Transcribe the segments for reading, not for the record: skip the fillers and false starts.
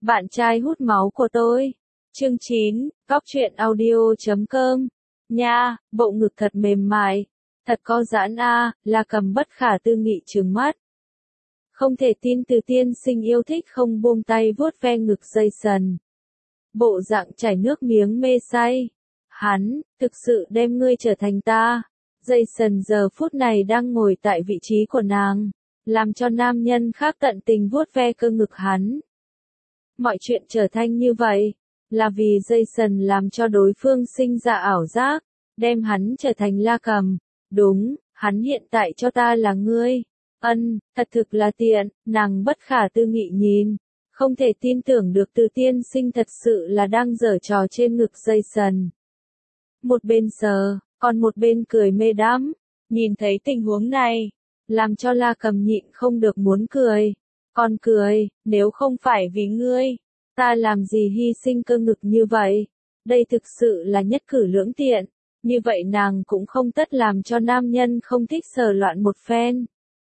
Bạn trai hút máu của tôi. Chương 9, Cóc truyện audio.com. Nha, bộ ngực thật mềm mại, thật có giãn a, La Cầm bất khả tư nghị trừng mắt. Không thể tin Từ tiên sinh yêu thích không buông tay vuốt ve ngực Jason. Bộ dạng chảy nước miếng mê say. Hắn, thực sự đem ngươi trở thành ta. Jason giờ phút này đang ngồi tại vị trí của nàng, làm cho nam nhân khác tận tình vuốt ve cơ ngực hắn. Mọi chuyện trở thành như vậy, là vì Jason làm cho đối phương sinh ra ảo giác, đem hắn trở thành La Cầm. Đúng, hắn hiện tại cho ta là ngươi. Thật thực là tiện, nàng bất khả tư nghị nhìn. Không thể tin tưởng được Từ tiên sinh thật sự là đang giở trò trên ngực Jason. Một bên sờ, còn một bên cười mê đắm. Nhìn thấy tình huống này, làm cho La Cầm nhịn không được muốn cười. Còn cười, nếu không phải vì ngươi, ta làm gì hy sinh cơ ngực như vậy? Đây thực sự là nhất cử lưỡng tiện. Như vậy nàng cũng không tất làm cho nam nhân không thích sờ loạn một phen.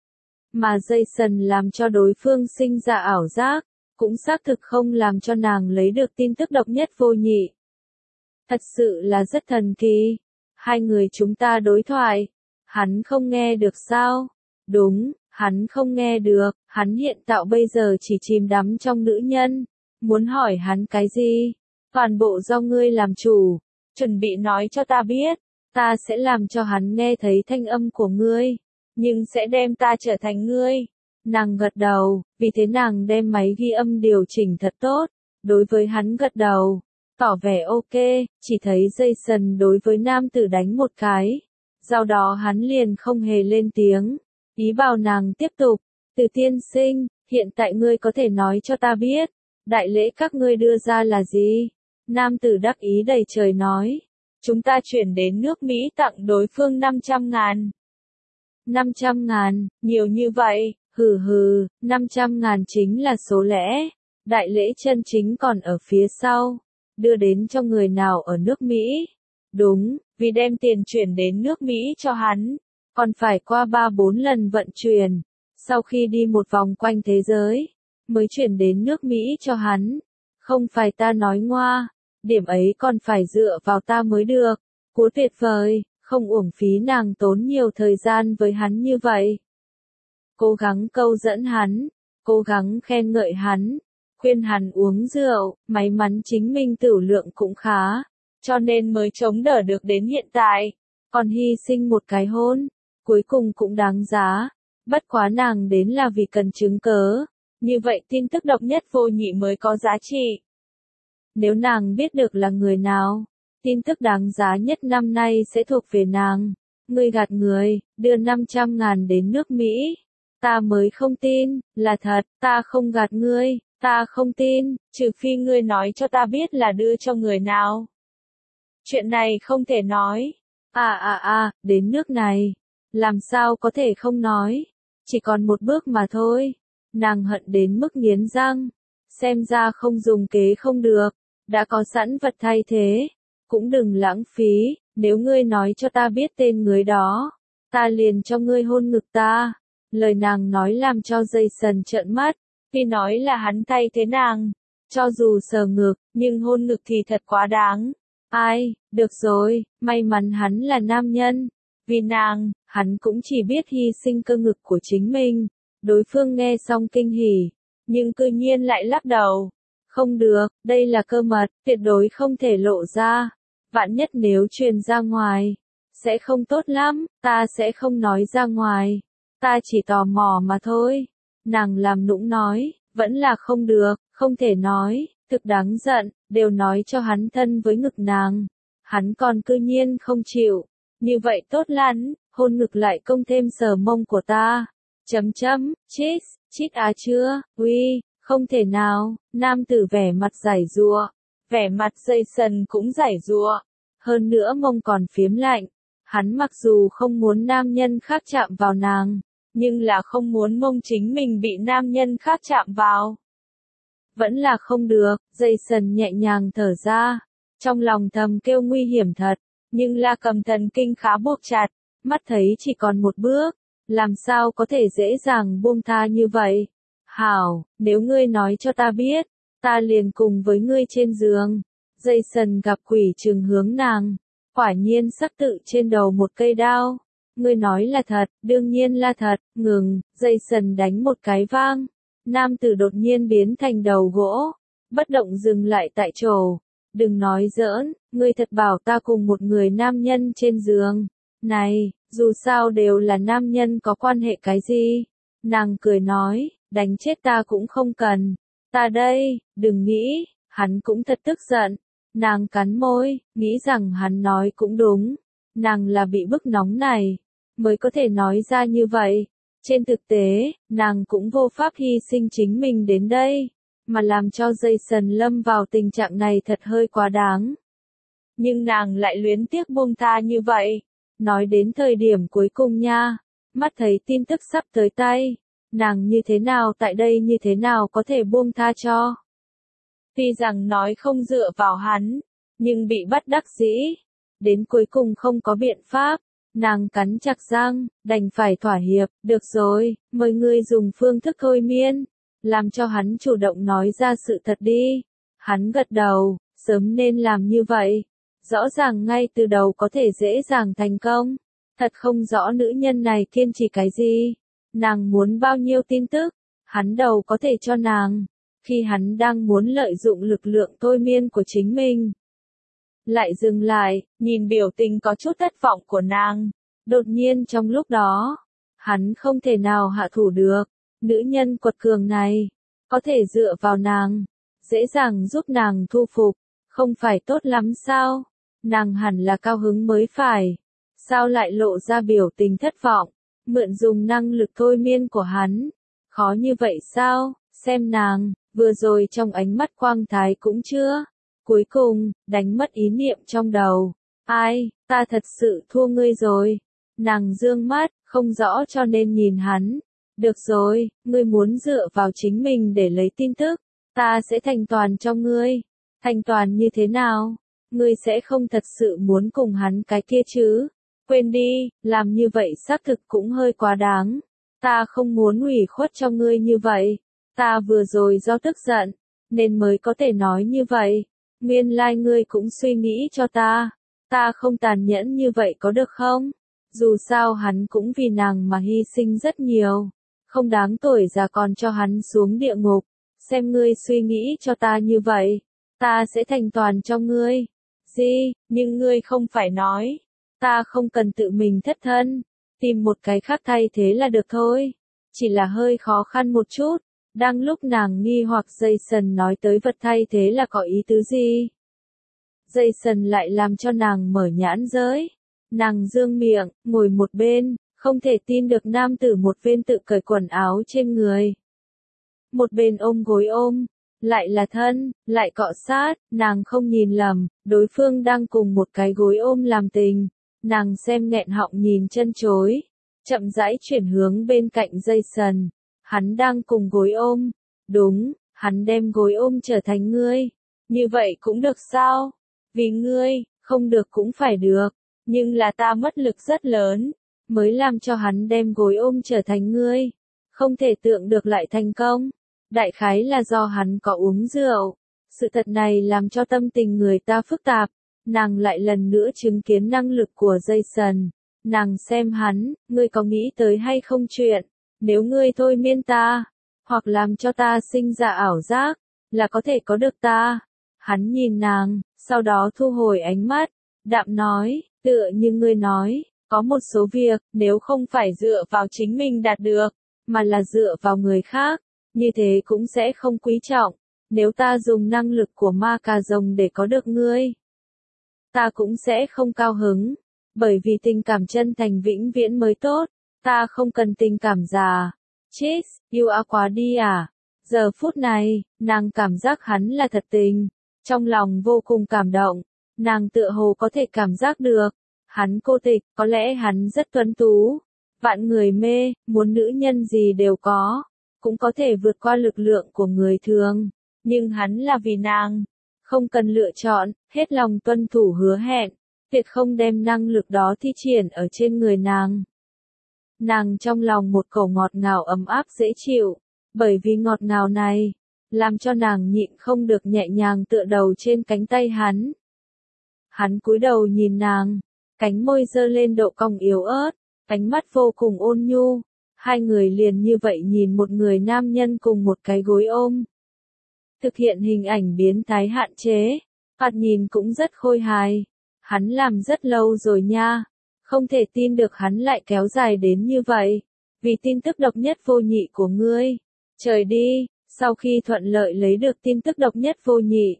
Mà Jason làm cho đối phương sinh ra ảo giác, cũng xác thực không làm cho nàng lấy được tin tức độc nhất vô nhị. Thật sự là rất thần kỳ. Hai người chúng ta đối thoại. Hắn không nghe được sao? Đúng, hắn không nghe được. Hắn hiện tại bây giờ chỉ chìm đắm trong nữ nhân. Muốn hỏi hắn cái gì? Toàn bộ do ngươi làm chủ. Chuẩn bị nói cho ta biết. Ta sẽ làm cho hắn nghe thấy thanh âm của ngươi. Nhưng sẽ đem ta trở thành ngươi. Nàng gật đầu, vì thế nàng đem máy ghi âm điều chỉnh thật tốt. Đối với hắn gật đầu, tỏ vẻ ok, chỉ thấy Jason đối với nam tử đánh một cái. Sau đó hắn liền không hề lên tiếng, ý bảo nàng tiếp tục. Từ tiên sinh, hiện tại ngươi có thể nói cho ta biết, đại lễ các ngươi đưa ra là gì? Nam tử đắc ý đầy trời nói, chúng ta chuyển đến nước Mỹ tặng đối phương 500.000. 500.000, nhiều như vậy, hừ, 500.000 chính là số lẻ. Đại lễ chân chính còn ở phía sau. Đưa đến cho người nào ở nước Mỹ? Đúng, vì đem tiền chuyển đến nước Mỹ cho hắn, còn phải qua 3-4 lần vận chuyển. Sau khi đi một vòng quanh thế giới, mới chuyển đến nước Mỹ cho hắn. Không phải ta nói ngoa, điểm ấy còn phải dựa vào ta mới được. Cú tuyệt vời, không uổng phí nàng tốn nhiều thời gian với hắn như vậy. Cố gắng câu dẫn hắn, cố gắng khen ngợi hắn, khuyên hắn uống rượu, may mắn chính mình tửu lượng cũng khá, cho nên mới chống đỡ được đến hiện tại. Còn hy sinh một cái hôn, cuối cùng cũng đáng giá. Bất quá nàng đến là vì cần chứng cớ, như vậy tin tức độc nhất vô nhị mới có giá trị. Nếu nàng biết được là người nào, tin tức đáng giá nhất năm nay sẽ thuộc về nàng. Ngươi gạt người, đưa 500.000 đến nước Mỹ. Ta mới không tin, là thật, ta không gạt ngươi, ta không tin, trừ phi ngươi nói cho ta biết là đưa cho người nào. Chuyện này không thể nói. Đến nước này, làm sao có thể không nói, chỉ còn một bước mà thôi. Nàng hận đến mức nghiến răng, xem ra không dùng kế không được, đã có sẵn vật thay thế, cũng đừng lãng phí, nếu ngươi nói cho ta biết tên người đó, ta liền cho ngươi hôn ngực ta. Lời nàng nói làm cho Jason trợn mắt, vì nói là hắn thay thế nàng, cho dù sờ ngực, nhưng hôn ngực thì thật quá đáng. Ai, được rồi, may mắn hắn là nam nhân, vì nàng, hắn cũng chỉ biết hy sinh cơ ngực của chính mình. Đối phương nghe xong kinh hỉ, nhưng cư nhiên lại lắc đầu. Không được, đây là cơ mật, tuyệt đối không thể lộ ra. Vạn nhất nếu truyền ra ngoài, sẽ không tốt lắm, ta sẽ không nói ra ngoài. Ta chỉ tò mò mà thôi. Nàng làm nũng nói, vẫn là không được, không thể nói, thực đáng giận, đều nói cho hắn thân với ngực nàng. Hắn còn cư nhiên không chịu. Như vậy tốt lắm, hôn ngực lại công thêm sờ mông của ta. Chít chưa, uy, không thể nào. Nam tử vẻ mặt giãy giụa, vẻ mặt Jason cũng giãy giụa. Hơn nữa mông còn phiếm lạnh. Hắn mặc dù không muốn nam nhân khác chạm vào nàng, nhưng là không muốn mông chính mình bị nam nhân khác chạm vào. Vẫn là không được, Jason nhẹ nhàng thở ra, trong lòng thầm kêu nguy hiểm thật, nhưng La Cầm thần kinh khá buộc chặt, mắt thấy chỉ còn một bước, làm sao có thể dễ dàng buông tha như vậy. Hảo, nếu ngươi nói cho ta biết, ta liền cùng với ngươi trên giường. Jason gặp quỷ trừng hướng nàng, quả nhiên sắc tự trên đầu một cây đao. Ngươi nói là thật, đương nhiên là thật, ngừng, Jason đánh một cái vang. Nam tử đột nhiên biến thành đầu gỗ, bất động dừng lại tại chỗ. Đừng nói giỡn, ngươi thật bảo ta cùng một người nam nhân trên giường. Này, dù sao đều là nam nhân có quan hệ cái gì? Nàng cười nói, đánh chết ta cũng không cần. Ta đây, đừng nghĩ, hắn cũng thật tức giận. Nàng cắn môi, nghĩ rằng hắn nói cũng đúng. Nàng là bị bức nóng này, mới có thể nói ra như vậy. Trên thực tế, nàng cũng vô pháp hy sinh chính mình đến đây, mà làm cho Jason lâm vào tình trạng này thật hơi quá đáng. Nhưng nàng lại luyến tiếc buông tha như vậy. Nói đến thời điểm cuối cùng nha, mắt thấy tin tức sắp tới tay, nàng như thế nào tại đây như thế nào có thể buông tha cho. Tuy rằng nói không dựa vào hắn, nhưng bị bắt đắc dĩ. Đến cuối cùng không có biện pháp, nàng cắn chặt răng, đành phải thỏa hiệp, được rồi, mời ngươi dùng phương thức thôi miên, làm cho hắn chủ động nói ra sự thật đi. Hắn gật đầu, sớm nên làm như vậy. Rõ ràng ngay từ đầu có thể dễ dàng thành công. Thật không rõ nữ nhân này kiên trì cái gì. Nàng muốn bao nhiêu tin tức, hắn đầu có thể cho nàng. Khi hắn đang muốn lợi dụng lực lượng thôi miên của chính mình, lại dừng lại, nhìn biểu tình có chút thất vọng của nàng. Đột nhiên trong lúc đó, hắn không thể nào hạ thủ được. Nữ nhân quật cường này, có thể dựa vào nàng, dễ dàng giúp nàng thu phục, không phải tốt lắm sao? Nàng hẳn là cao hứng mới phải. Sao lại lộ ra biểu tình thất vọng, mượn dùng năng lực thôi miên của hắn? Khó như vậy sao? Xem nàng, vừa rồi trong ánh mắt quang thái cũng chưa. Cuối cùng, đánh mất ý niệm trong đầu. Ai, ta thật sự thua ngươi rồi. Nàng dương mắt, không rõ cho nên nhìn hắn. Được rồi, ngươi muốn dựa vào chính mình để lấy tin tức. Ta sẽ thành toàn cho ngươi. Thành toàn như thế nào? Ngươi sẽ không thật sự muốn cùng hắn cái kia chứ? Quên đi, làm như vậy xác thực cũng hơi quá đáng. Ta không muốn ủy khuất cho ngươi như vậy. Ta vừa rồi do tức giận, nên mới có thể nói như vậy. Nguyên lai ngươi cũng suy nghĩ cho ta. Ta không tàn nhẫn như vậy có được không? Dù sao hắn cũng vì nàng mà hy sinh rất nhiều. Không đáng tuổi già còn cho hắn xuống địa ngục. Xem ngươi suy nghĩ cho ta như vậy, ta sẽ thành toàn cho ngươi. Gì, nhưng ngươi không phải nói. Ta không cần tự mình thất thân. Tìm một cái khác thay thế là được thôi. Chỉ là hơi khó khăn một chút. Đang lúc nàng nghi hoặc Jason nói tới vật thay thế là có ý tứ gì? Jason lại làm cho nàng mở nhãn giới. Nàng dương miệng, ngồi một bên, không thể tin được nam tử một bên tự cởi quần áo trên người. Một bên ôm gối ôm, lại là thân, lại cọ sát, nàng không nhìn lầm, đối phương đang cùng một cái gối ôm làm tình. Nàng xem nghẹn họng nhìn chân chối, chậm rãi chuyển hướng bên cạnh Jason. Hắn đang cùng gối ôm. Đúng, hắn đem gối ôm trở thành ngươi. Như vậy cũng được sao? Vì ngươi, không được cũng phải được. Nhưng là ta mất lực rất lớn, mới làm cho hắn đem gối ôm trở thành ngươi. Không thể tượng được lại thành công. Đại khái là do hắn có uống rượu. Sự thật này làm cho tâm tình người ta phức tạp. Nàng lại lần nữa chứng kiến năng lực của Jason. Nàng xem hắn, ngươi có nghĩ tới hay không chuyện, nếu ngươi thôi miên ta, hoặc làm cho ta sinh ra ảo giác, là có thể có được ta. Hắn nhìn nàng, sau đó thu hồi ánh mắt, đạm nói, tựa như ngươi nói, có một số việc, nếu không phải dựa vào chính mình đạt được, mà là dựa vào người khác, như thế cũng sẽ không quý trọng. Nếu ta dùng năng lực của ma cà rồng để có được ngươi, ta cũng sẽ không cao hứng, bởi vì tình cảm chân thành vĩnh viễn mới tốt, ta không cần tình cảm giả. Chết, yêu quá đi à? Giờ phút này, nàng cảm giác hắn là thật tình, trong lòng vô cùng cảm động, nàng tựa hồ có thể cảm giác được, hắn cô tịch, có lẽ hắn rất tuấn tú, vạn người mê, muốn nữ nhân gì đều có, cũng có thể vượt qua lực lượng của người thường, nhưng hắn là vì nàng, không cần lựa chọn, hết lòng tuân thủ hứa hẹn, tuyệt không đem năng lực đó thi triển ở trên người nàng. Nàng trong lòng một cổ ngọt ngào ấm áp dễ chịu, bởi vì ngọt ngào này, làm cho nàng nhịn không được nhẹ nhàng tựa đầu trên cánh tay hắn. Hắn cúi đầu nhìn nàng, cánh môi giơ lên độ cong yếu ớt, ánh mắt vô cùng ôn nhu, hai người liền như vậy nhìn một người nam nhân cùng một cái gối ôm. Thực hiện hình ảnh biến thái hạn chế, thoạt nhìn cũng rất khôi hài. Hắn làm rất lâu rồi nha, không thể tin được hắn lại kéo dài đến như vậy, vì tin tức độc nhất vô nhị của ngươi. Trời đi, sau khi thuận lợi lấy được tin tức độc nhất vô nhị,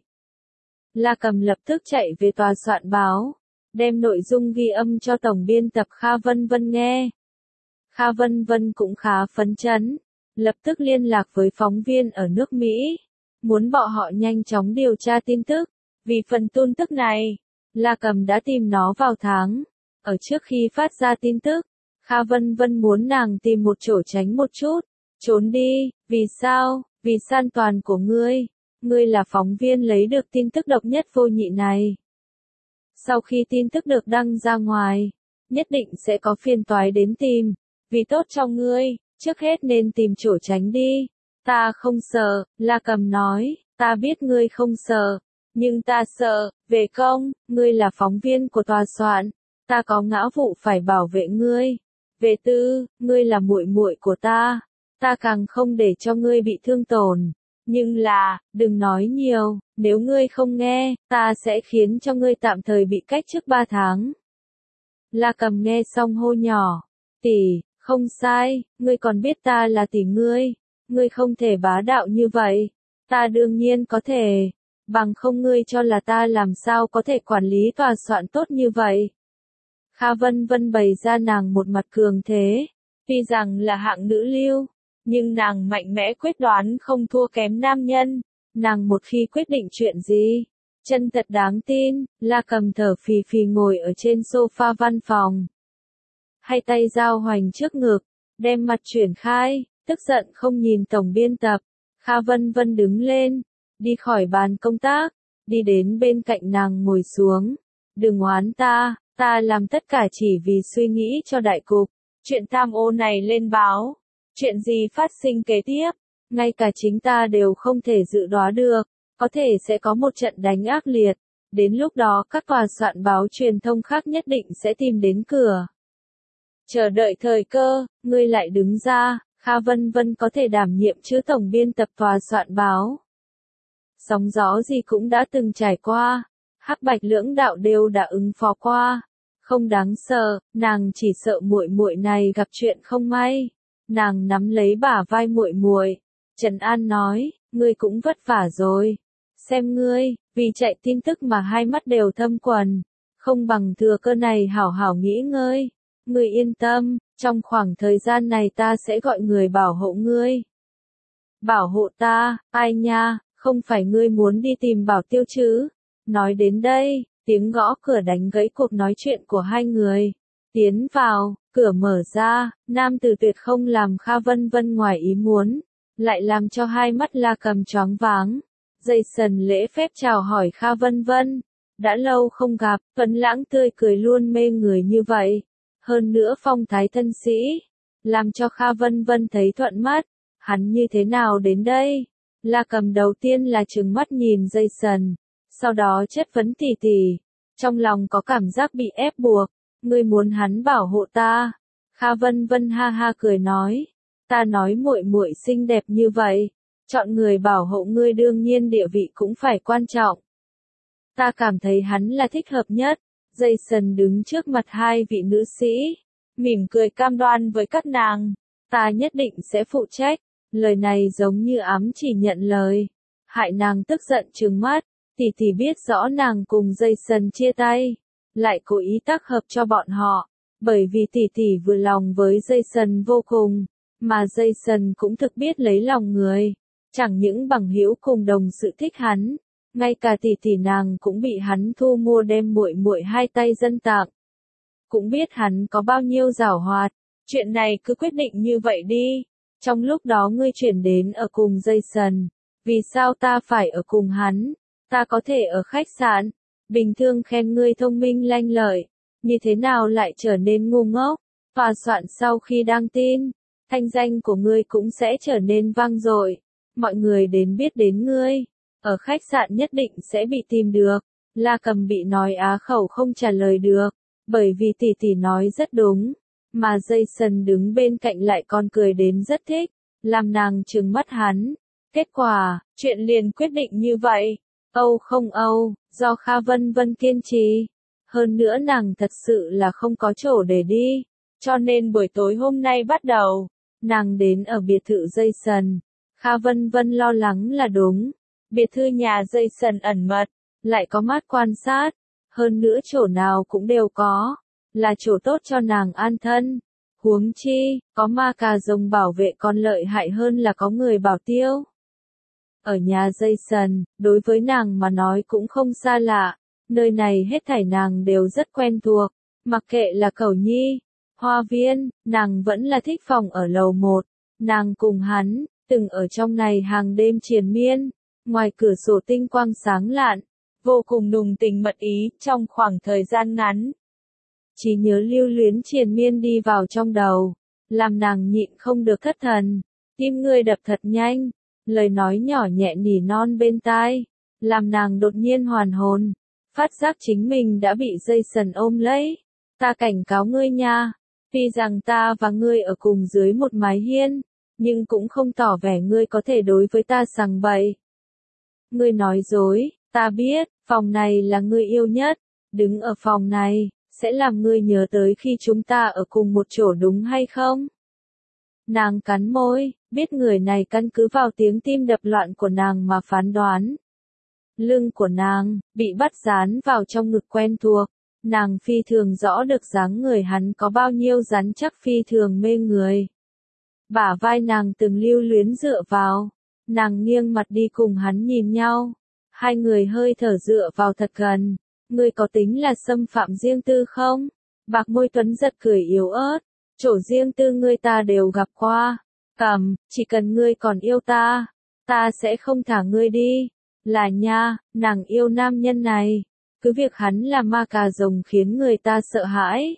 La Cầm lập tức chạy về tòa soạn báo, đem nội dung ghi âm cho tổng biên tập Kha Vân Vân nghe. Kha Vân Vân cũng khá phấn chấn, lập tức liên lạc với phóng viên ở nước Mỹ, muốn bọn họ nhanh chóng điều tra tin tức, vì phần tin tức này, La Cầm đã tìm nó vào tháng. Ở trước khi phát ra tin tức, Kha Vân Vân muốn nàng tìm một chỗ tránh một chút, trốn đi, vì sao, vì an toàn của ngươi là phóng viên lấy được tin tức độc nhất vô nhị này. Sau khi tin tức được đăng ra ngoài, nhất định sẽ có phiền toái đến tìm, vì tốt cho ngươi, trước hết nên tìm chỗ tránh đi. Ta không sợ, La Cầm nói, ta biết ngươi không sợ, nhưng ta sợ, về công, ngươi là phóng viên của tòa soạn, ta có nghĩa vụ phải bảo vệ ngươi. Về tư, ngươi là muội muội của ta càng không để cho ngươi bị thương tổn. Nhưng là, đừng nói nhiều, nếu ngươi không nghe, ta sẽ khiến cho ngươi tạm thời bị cách chức 3 tháng. La Cầm nghe xong hô nhỏ, tỷ, không sai, ngươi còn biết ta là tỷ ngươi không thể bá đạo như vậy. Ta đương nhiên có thể, bằng không ngươi cho là ta làm sao có thể quản lý tòa soạn tốt như vậy. Kha Vân Vân bày ra nàng một mặt cường thế, tuy rằng là hạng nữ lưu, nhưng nàng mạnh mẽ quyết đoán không thua kém nam nhân, nàng một khi quyết định chuyện gì, chân thật đáng tin. La Cầm thở phì phì ngồi ở trên sofa văn phòng, hai tay giao hoành trước ngực, đem mặt chuyển khai, tức giận không nhìn tổng biên tập. Kha Vân Vân đứng lên, đi khỏi bàn công tác, đi đến bên cạnh nàng ngồi xuống. Đừng oán ta làm tất cả chỉ vì suy nghĩ cho đại cục. Chuyện tham ô này lên báo, chuyện gì phát sinh kế tiếp, ngay cả chính ta đều không thể dự đoán được, có thể sẽ có một trận đánh ác liệt, đến lúc đó các tòa soạn báo truyền thông khác nhất định sẽ tìm đến cửa. Chờ đợi thời cơ, ngươi lại đứng ra, Kha Vân Vân có thể đảm nhiệm chữ tổng biên tập tòa soạn báo. Sóng gió gì cũng đã từng trải qua, hắc bạch lưỡng đạo đều đã ứng phó qua, không đáng sợ, nàng chỉ sợ muội muội này gặp chuyện không may. Nàng nắm lấy bả vai muội muội, trấn an nói, ngươi cũng vất vả rồi. Xem ngươi, vì chạy tin tức mà hai mắt đều thâm quầng, không bằng thừa cơ này hảo hảo nghỉ ngơi. Ngươi yên tâm, trong khoảng thời gian này ta sẽ gọi người bảo hộ ngươi. Bảo hộ ta, ai nha, không phải ngươi muốn đi tìm Bảo Tiêu chứ? Nói đến đây, tiếng gõ cửa đánh gãy cuộc nói chuyện của hai người. Tiến vào, cửa mở ra, nam tử tuyệt không làm Kha Vân Vân ngoài ý muốn, lại làm cho hai mắt La Cầm choáng váng. Jason lễ phép chào hỏi Kha Vân Vân, đã lâu không gặp, tuấn lãng tươi cười luôn mê người như vậy, hơn nữa phong thái thân sĩ, làm cho Kha Vân Vân thấy thuận mắt. Hắn như thế nào đến đây? La Cầm đầu tiên là trừng mắt nhìn Jason, sau đó chất vấn tỉ tỉ, trong lòng có cảm giác bị ép buộc. Ngươi muốn hắn bảo hộ ta? Kha Vân Vân ha ha cười nói, ta nói muội muội xinh đẹp như vậy, chọn người bảo hộ ngươi đương nhiên địa vị cũng phải quan trọng. Ta cảm thấy hắn là thích hợp nhất. Jason đứng trước mặt hai vị nữ sĩ, mỉm cười cam đoan với các nàng, ta nhất định sẽ phụ trách. Lời này giống như ám chỉ nhận lời, hại nàng tức giận trừng mắt. Tỷ tỷ biết rõ nàng cùng Jason chia tay, lại cố ý tác hợp cho bọn họ, bởi vì tỷ tỷ vừa lòng với Jason vô cùng, mà Jason cũng thực biết lấy lòng người, chẳng những bằng hữu cùng đồng sự thích hắn, ngay cả tỷ tỷ nàng cũng bị hắn thu mua đem muội muội hai tay dâng tặng. Cũng biết hắn có bao nhiêu giảo hoạt, chuyện này cứ quyết định như vậy đi. Trong lúc đó ngươi chuyển đến ở cùng Jason, vì sao ta phải ở cùng hắn? Ta có thể ở khách sạn, bình thường khen ngươi thông minh lanh lợi, như thế nào lại trở nên ngu ngốc? Tòa soạn sau khi đăng tin, thanh danh của ngươi cũng sẽ trở nên vang dội. mọi người đến biết đến ngươi, ở khách sạn nhất định sẽ bị tìm được. La Cầm bị nói á khẩu không trả lời được, bởi vì tỷ tỷ nói rất đúng, mà Jason đứng bên cạnh lại còn cười đến rất thích, làm nàng trừng mắt hắn. Kết quả, chuyện liền quyết định như vậy. Âu không Âu, do Kha Vân Vân kiên trì. Hơn nữa nàng thật sự là không có chỗ để đi, cho nên buổi tối hôm nay bắt đầu, nàng đến ở biệt thự Jason. Kha Vân Vân lo lắng là đúng, biệt thự nhà Jason ẩn mật, lại có mắt quan sát, hơn nữa chỗ nào cũng đều có, là chỗ tốt cho nàng an thân. Huống chi, có ma cà rồng bảo vệ còn lợi hại hơn là có người bảo tiêu. Ở nhà Jason, đối với nàng mà nói cũng không xa lạ, nơi này hết thảy nàng đều rất quen thuộc, mặc kệ là Cẩu Nhi, Hoa Viên, nàng vẫn là thích phòng ở lầu 1, nàng cùng hắn, từng ở trong này hàng đêm triền miên, ngoài cửa sổ tinh quang sáng lạn, vô cùng nùng tình mật ý trong khoảng thời gian ngắn. Chỉ nhớ lưu luyến triền miên đi vào trong đầu, làm nàng nhịn không được thất thần, tim ngươi đập thật nhanh, lời nói nhỏ nhẹ nỉ non bên tai, làm nàng đột nhiên hoàn hồn, phát giác chính mình đã bị Jason ôm lấy. Ta cảnh cáo ngươi nha, tuy rằng ta và ngươi ở cùng dưới một mái hiên, nhưng cũng không tỏ vẻ ngươi có thể đối với ta sằng bậy. Ngươi nói dối, ta biết, phòng này là ngươi yêu nhất, đứng ở phòng này, sẽ làm ngươi nhớ tới khi chúng ta ở cùng một chỗ đúng hay không? Nàng cắn môi, biết người này căn cứ vào tiếng tim đập loạn của nàng mà phán đoán. Lưng của nàng, bị bắt dán vào trong ngực quen thuộc, nàng phi thường rõ được dáng người hắn có bao nhiêu rắn chắc phi thường mê người. Bả vai nàng từng lưu luyến dựa vào, nàng nghiêng mặt đi cùng hắn nhìn nhau, hai người hơi thở dựa vào thật gần. Ngươi có tính là xâm phạm riêng tư không? Bạc môi Tuấn giật cười yếu ớt, chỗ riêng tư ngươi ta đều gặp qua. Cầm, chỉ cần ngươi còn yêu ta, ta sẽ không thả ngươi đi. Là nha, nàng yêu nam nhân này, cứ việc hắn là ma cà rồng khiến người ta sợ hãi.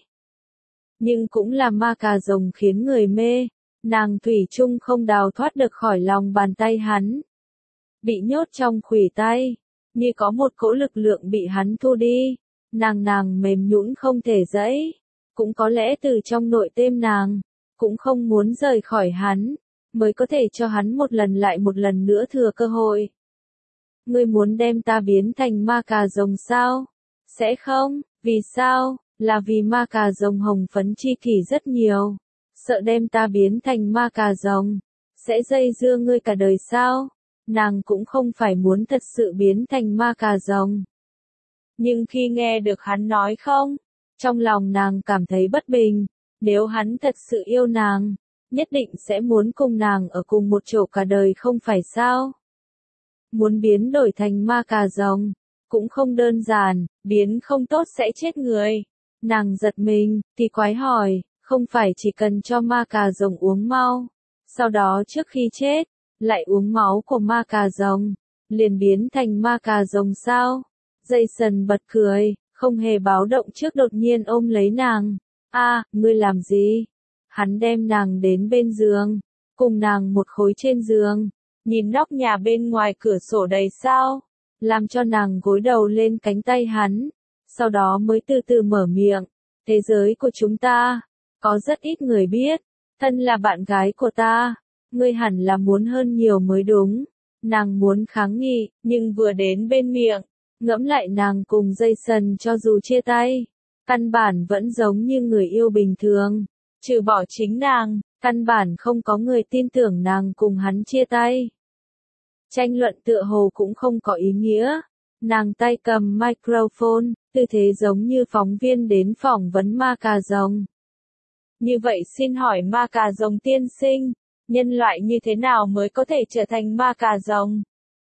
Nhưng cũng là ma cà rồng khiến người mê, nàng thủy chung không đào thoát được khỏi lòng bàn tay hắn. Bị nhốt trong khuỷu tay, như có một cỗ lực lượng bị hắn thu đi, nàng mềm nhũn không thể dãy, cũng có lẽ từ trong nội tim nàng, cũng không muốn rời khỏi hắn, mới có thể cho hắn một lần lại một lần nữa thừa cơ hội. Ngươi muốn đem ta biến thành ma cà rồng sao? Sẽ không, vì sao? Là vì ma cà rồng hồng phấn chi kỷ rất nhiều, sợ đem ta biến thành ma cà rồng, sẽ dây dưa ngươi cả đời sao? Nàng cũng không phải muốn thật sự biến thành ma cà rồng. Nhưng khi nghe được hắn nói không, trong lòng nàng cảm thấy bất bình, nếu hắn thật sự yêu nàng, nhất định sẽ muốn cùng nàng ở cùng một chỗ cả đời không phải sao? Muốn biến đổi thành ma cà rồng, cũng không đơn giản, biến không tốt sẽ chết người. Nàng giật mình, thì quái hỏi, không phải chỉ cần cho ma cà rồng uống mau, sau đó trước khi chết, lại uống máu của ma cà rồng, liền biến thành ma cà rồng sao? Jason bật cười, không hề báo động trước đột nhiên ôm lấy nàng. Ngươi làm gì? Hắn đem nàng đến bên giường, cùng nàng một khối trên giường, nhìn nóc nhà bên ngoài cửa sổ đầy sao, làm cho nàng gối đầu lên cánh tay hắn, sau đó mới từ từ mở miệng. Thế giới của chúng ta, có rất ít người biết, thân là bạn gái của ta. Ngươi hẳn là muốn hơn nhiều mới đúng. Nàng muốn kháng nghị, nhưng vừa đến bên miệng, ngẫm lại nàng cùng Jason cho dù chia tay, căn bản vẫn giống như người yêu bình thường. Trừ bỏ chính nàng, căn bản không có người tin tưởng nàng cùng hắn chia tay. Tranh luận tựa hồ cũng không có ý nghĩa. Nàng tay cầm microphone, tư thế giống như phóng viên đến phỏng vấn ma cà rồng. Như vậy xin hỏi ma cà rồng tiên sinh, nhân loại như thế nào mới có thể trở thành ma cà rồng?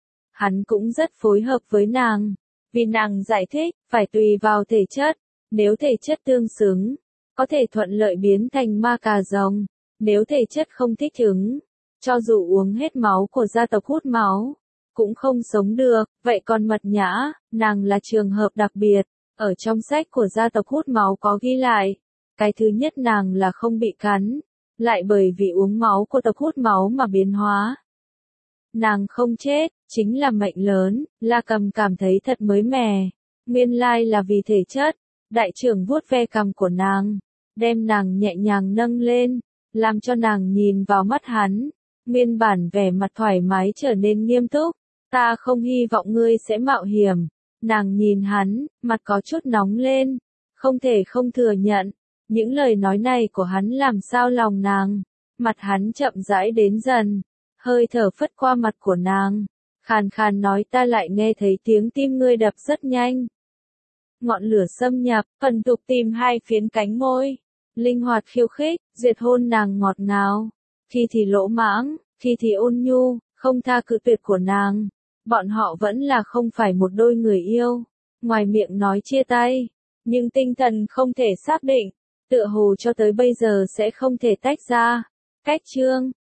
Hắn cũng rất phối hợp với nàng, vì nàng giải thích, phải tùy vào thể chất, nếu thể chất tương xứng, có thể thuận lợi biến thành ma cà rồng, nếu thể chất không thích ứng, cho dù uống hết máu của gia tộc hút máu, cũng không sống được. Vậy còn Mật Nhã, nàng là trường hợp đặc biệt, ở trong sách của gia tộc hút máu có ghi lại, cái thứ nhất nàng là không bị cắn, lại bởi vì uống máu của tộc hút máu mà biến hóa. Nàng không chết, chính là mệnh lớn, La Cầm cảm thấy thật mới mẻ. Nguyên lai là vì thể chất. Đại trưởng vuốt ve cằm của nàng, đem nàng nhẹ nhàng nâng lên, làm cho nàng nhìn vào mắt hắn. Nguyên bản vẻ mặt thoải mái trở nên nghiêm túc. Ta không hy vọng ngươi sẽ mạo hiểm. Nàng nhìn hắn, mặt có chút nóng lên. Không thể không thừa nhận. Những lời nói này của hắn làm sao lòng nàng. Mặt hắn chậm rãi đến dần. Hơi thở phất qua mặt của nàng. Khàn khàn nói ta lại nghe thấy tiếng tim ngươi đập rất nhanh. Ngọn lửa xâm nhập, phần tục tìm hai phiến cánh môi. Linh hoạt khiêu khích, duyệt hôn nàng ngọt ngào. Khi thì lỗ mãng, khi thì ôn nhu, không tha cự tuyệt của nàng. Bọn họ vẫn là không phải một đôi người yêu. Ngoài miệng nói chia tay, nhưng tinh thần không thể xác định. Tựa hồ cho tới bây giờ sẽ không thể tách ra. Cách chương